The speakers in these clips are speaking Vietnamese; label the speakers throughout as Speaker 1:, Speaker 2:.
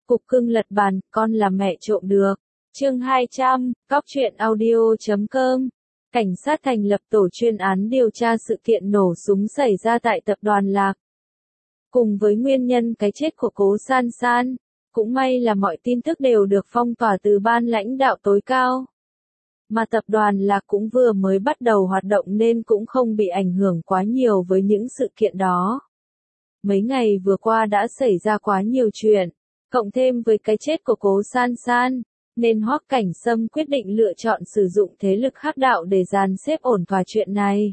Speaker 1: Cục cưng lật bàn, con là mẹ trộm được. Chương 200, Cóc truyện audio.com. Cảnh sát thành lập tổ chuyên án điều tra sự kiện nổ súng xảy ra tại tập đoàn Lạc. Cùng với nguyên nhân cái chết của Cố San San, cũng may là mọi tin tức đều được phong tỏa từ ban lãnh đạo tối cao. Mà tập đoàn Lạc cũng vừa mới bắt đầu hoạt động nên cũng không bị ảnh hưởng quá nhiều với những sự kiện đó. Mấy ngày vừa qua đã xảy ra quá nhiều chuyện, cộng thêm với cái chết của Cố San San, nên Hoắc Cảnh Sâm quyết định lựa chọn sử dụng thế lực hắc đạo để dàn xếp ổn thỏa chuyện này.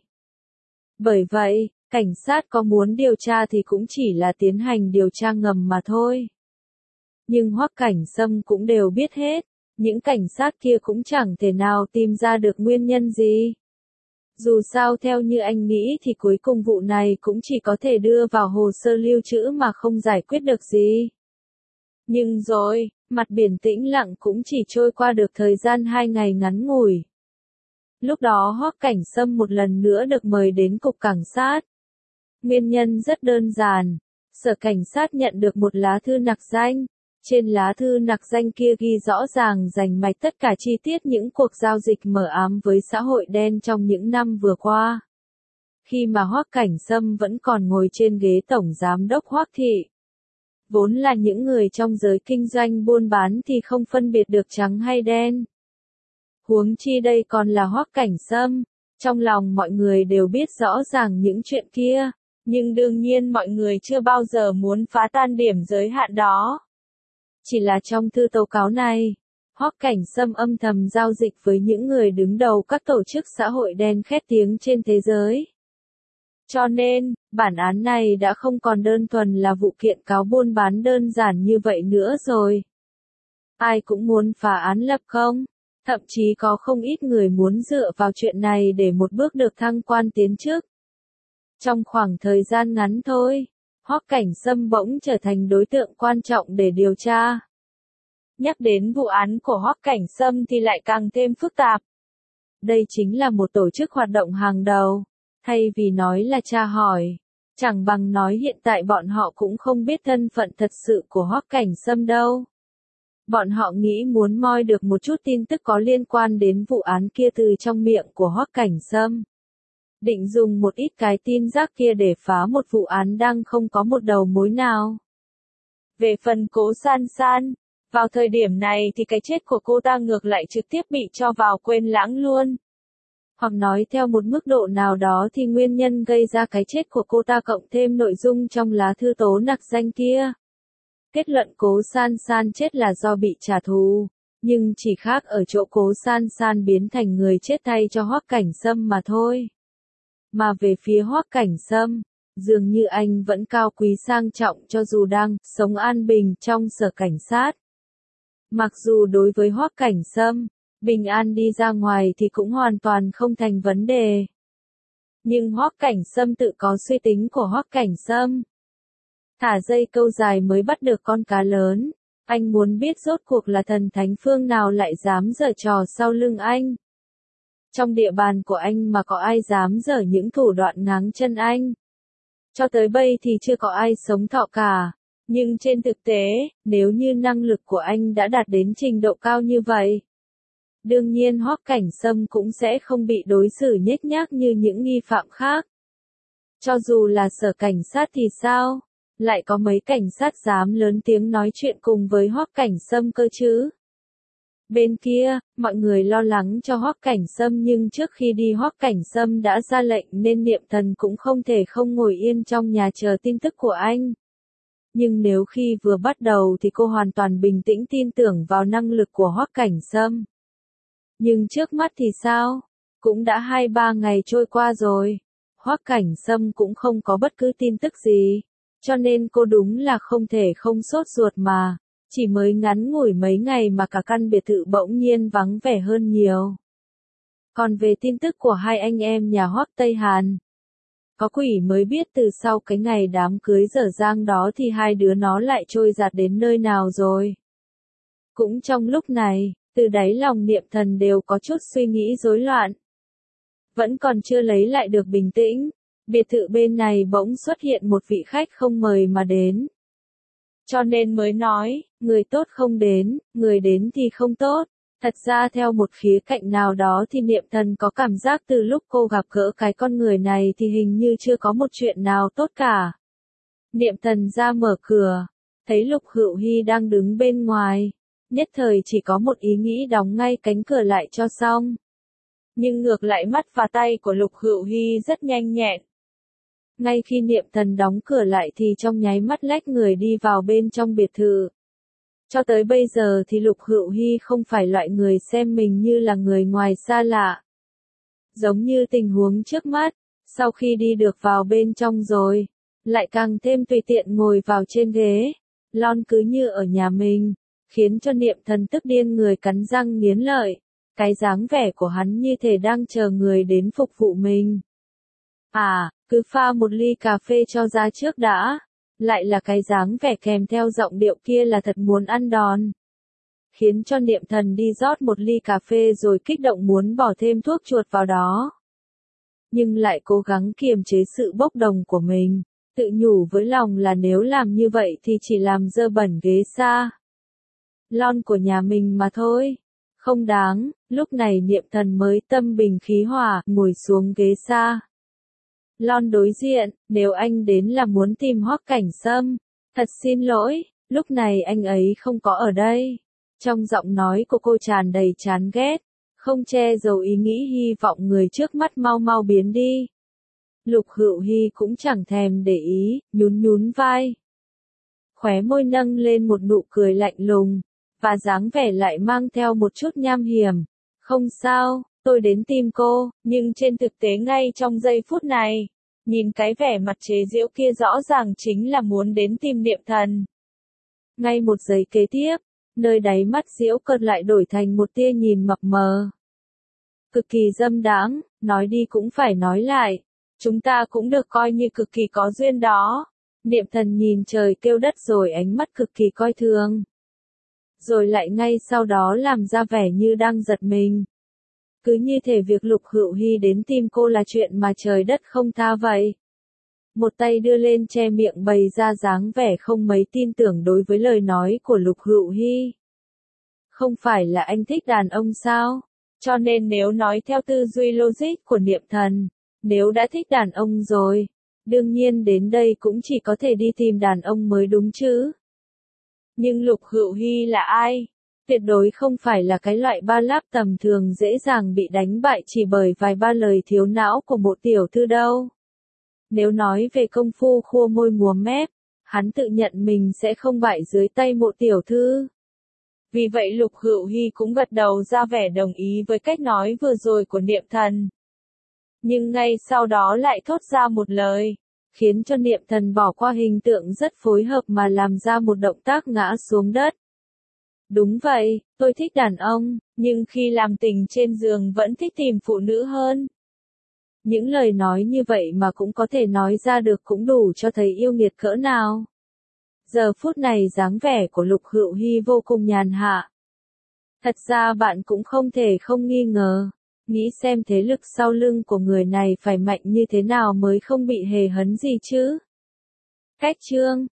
Speaker 1: Bởi vậy, cảnh sát có muốn điều tra thì cũng chỉ là tiến hành điều tra ngầm mà thôi. Nhưng Hoắc Cảnh Sâm cũng đều biết hết, những cảnh sát kia cũng chẳng thể nào tìm ra được nguyên nhân gì. Dù sao theo như anh nghĩ thì cuối cùng vụ này cũng chỉ có thể đưa vào hồ sơ lưu trữ mà không giải quyết được gì. Nhưng rồi, mặt biển tĩnh lặng cũng chỉ trôi qua được thời gian 2 ngày ngắn ngủi. Lúc đó Hoắc Cảnh Sâm một lần nữa được mời đến cục cảnh sát. Nguyên nhân rất đơn giản, sở cảnh sát nhận được một lá thư nặc danh. Trên lá thư nặc danh kia ghi rõ ràng rành mạch tất cả chi tiết những cuộc giao dịch mờ ám với xã hội đen trong những năm vừa qua. Khi mà Hoắc Cảnh Sâm vẫn còn ngồi trên ghế tổng giám đốc Hoắc thị. Vốn là những người trong giới kinh doanh buôn bán thì không phân biệt được trắng hay đen. Huống chi đây còn là Hoắc Cảnh Sâm, trong lòng mọi người đều biết rõ ràng những chuyện kia, nhưng đương nhiên mọi người chưa bao giờ muốn phá tan điểm giới hạn đó. Chỉ là trong thư tố cáo này, Hoắc Cảnh Sâm âm thầm giao dịch với những người đứng đầu các tổ chức xã hội đen khét tiếng trên thế giới. Cho nên, bản án này đã không còn đơn thuần là vụ kiện cáo buôn bán đơn giản như vậy nữa rồi. Ai cũng muốn phá án lập công, thậm chí có không ít người muốn dựa vào chuyện này để một bước được thăng quan tiến chức. Trong khoảng thời gian ngắn thôi, Hoắc Cảnh Sâm bỗng trở thành đối tượng quan trọng để điều tra. Nhắc đến vụ án của Hoắc Cảnh Sâm thì lại càng thêm phức tạp. Đây chính là một tổ chức hoạt động hàng đầu, thay vì nói là tra hỏi, chẳng bằng nói hiện tại bọn họ cũng không biết thân phận thật sự của Hoắc Cảnh Sâm đâu. Bọn họ nghĩ muốn moi được một chút tin tức có liên quan đến vụ án kia từ trong miệng của Hoắc Cảnh Sâm. Định dùng một ít cái tin rác kia để phá một vụ án đang không có một đầu mối nào. Về phần Cố San San, vào thời điểm này thì cái chết của cô ta ngược lại trực tiếp bị cho vào quên lãng luôn. Hoặc nói theo một mức độ nào đó thì nguyên nhân gây ra cái chết của cô ta cộng thêm nội dung trong lá thư tố nặc danh kia. Kết luận Cố San San chết là do bị trả thù, nhưng chỉ khác ở chỗ Cố San San biến thành người chết thay cho Hoắc Cảnh Sâm mà thôi. Mà về phía Hoắc Cảnh Sâm, dường như anh vẫn cao quý sang trọng cho dù đang sống an bình trong sở cảnh sát. Mặc dù đối với Hoắc Cảnh Sâm, bình an đi ra ngoài thì cũng hoàn toàn không thành vấn đề. Nhưng Hoắc Cảnh Sâm tự có suy tính của Hoắc Cảnh Sâm. Thả dây câu dài mới bắt được con cá lớn, anh muốn biết rốt cuộc là thần thánh phương nào lại dám giở trò sau lưng anh. Trong địa bàn của anh mà có ai dám giở những thủ đoạn ngáng chân anh. Cho tới bây thì chưa có ai sống thọ cả. Nhưng trên thực tế, nếu như năng lực của anh đã đạt đến trình độ cao như vậy, đương nhiên Hoắc Cảnh Sâm cũng sẽ không bị đối xử nhếch nhác như những nghi phạm khác. Cho dù là sở cảnh sát thì sao? Lại có mấy cảnh sát dám lớn tiếng nói chuyện cùng với Hoắc Cảnh Sâm cơ chứ? Bên kia, mọi người lo lắng cho Hoắc Cảnh Sâm nhưng trước khi đi Hoắc Cảnh Sâm đã ra lệnh nên Niệm Thần cũng không thể không ngồi yên trong nhà chờ tin tức của anh. Nhưng nếu khi vừa bắt đầu thì cô hoàn toàn bình tĩnh tin tưởng vào năng lực của Hoắc Cảnh Sâm. Nhưng trước mắt thì sao? Cũng đã 2-3 ngày trôi qua rồi. Hoắc Cảnh Sâm cũng không có bất cứ tin tức gì. Cho nên cô đúng là không thể không sốt ruột mà. Chỉ mới ngắn ngủi mấy ngày mà cả căn biệt thự bỗng nhiên vắng vẻ hơn nhiều. Còn về tin tức của hai anh em nhà Hoắc Tây Hàn, có quỷ mới biết từ sau cái ngày đám cưới dở dang đó thì hai đứa nó lại trôi giạt đến nơi nào rồi. Cũng trong lúc này, từ đáy lòng Niệm Thần đều có chút suy nghĩ rối loạn. Vẫn còn chưa lấy lại được bình tĩnh, biệt thự bên này bỗng xuất hiện một vị khách không mời mà đến. Cho nên mới nói, người tốt không đến, người đến thì không tốt. Thật ra theo một khía cạnh nào đó thì Niệm Thần có cảm giác từ lúc cô gặp gỡ cái con người này thì hình như chưa có một chuyện nào tốt cả. Niệm Thần ra mở cửa, thấy Lục Hữu Hi đang đứng bên ngoài, nhất thời chỉ có một ý nghĩ đóng ngay cánh cửa lại cho xong. Nhưng ngược lại mắt và tay của Lục Hữu Hi rất nhanh nhẹn. Ngay khi Niệm Thần đóng cửa lại thì trong nháy mắt lách người đi vào bên trong biệt thự. Cho tới bây giờ thì Lục Hữu Hi không phải loại người xem mình như là người ngoài xa lạ. Giống như tình huống trước mắt, sau khi đi được vào bên trong rồi, lại càng thêm tùy tiện ngồi vào trên ghế, lon cứ như ở nhà mình, khiến cho Niệm Thần tức điên người cắn răng nghiến lợi. Cái dáng vẻ của hắn như thể đang chờ người đến phục vụ mình. À, cứ pha một ly cà phê cho ra trước đã. Lại là cái dáng vẻ kèm theo giọng điệu kia là thật muốn ăn đòn. Khiến cho Niệm Thần đi rót một ly cà phê rồi kích động muốn bỏ thêm thuốc chuột vào đó. Nhưng lại cố gắng kiềm chế sự bốc đồng của mình, tự nhủ với lòng là nếu làm như vậy thì chỉ làm dơ bẩn ghế xa. Lon của nhà mình mà thôi. Không đáng, lúc này Niệm Thần mới tâm bình khí hòa, ngồi xuống ghế xa. Lon đối diện, nếu anh đến là muốn tìm Hoắc Cảnh Sâm, thật xin lỗi, lúc này anh ấy không có ở đây. Trong giọng nói của cô tràn đầy chán ghét, không che giấu ý nghĩ hy vọng người trước mắt mau mau biến đi. Lục Hữu Hi cũng chẳng thèm để ý, nhún nhún vai. Khóe môi nâng lên một nụ cười lạnh lùng, và dáng vẻ lại mang theo một chút nham hiểm. Không sao, tôi đến tìm cô, nhưng trên thực tế ngay trong giây phút này, nhìn cái vẻ mặt chế giễu kia rõ ràng chính là muốn đến tìm Niệm Thần. Ngay một giây kế tiếp, nơi đáy mắt giễu cợt lại đổi thành một tia nhìn mập mờ. Cực kỳ dâm đãng, nói đi cũng phải nói lại, chúng ta cũng được coi như cực kỳ có duyên đó. Niệm Thần nhìn trời kêu đất rồi ánh mắt cực kỳ coi thường. Rồi lại ngay sau đó làm ra vẻ như đang giật mình. Cứ như thể việc Lục Hữu Hi đến tìm cô là chuyện mà trời đất không tha vậy. Một tay đưa lên che miệng bày ra dáng vẻ không mấy tin tưởng đối với lời nói của Lục Hữu Hi. Không phải là anh thích đàn ông sao? Cho nên nếu nói theo tư duy logic của Niệm Thần, nếu đã thích đàn ông rồi, đương nhiên đến đây cũng chỉ có thể đi tìm đàn ông mới đúng chứ. Nhưng Lục Hữu Hi là ai? Tuyệt đối không phải là cái loại ba láp tầm thường dễ dàng bị đánh bại chỉ bởi vài ba lời thiếu não của một tiểu thư đâu. Nếu nói về công phu khua môi múa mép, hắn tự nhận mình sẽ không bại dưới tay một tiểu thư. Vì vậy Lục Hữu Hi cũng gật đầu ra vẻ đồng ý với cách nói vừa rồi của Niệm Thần. Nhưng ngay sau đó lại thốt ra một lời, khiến cho Niệm Thần bỏ qua hình tượng rất phối hợp mà làm ra một động tác ngã xuống đất. Đúng vậy, tôi thích đàn ông, nhưng khi làm tình trên giường vẫn thích tìm phụ nữ hơn. Những lời nói như vậy mà cũng có thể nói ra được cũng đủ cho thấy yêu nghiệt cỡ nào. Giờ phút này dáng vẻ của Lục Hữu Hi vô cùng nhàn hạ. Thật ra bạn cũng không thể không nghi ngờ, nghĩ xem thế lực sau lưng của người này phải mạnh như thế nào mới không bị hề hấn gì chứ. Cách chương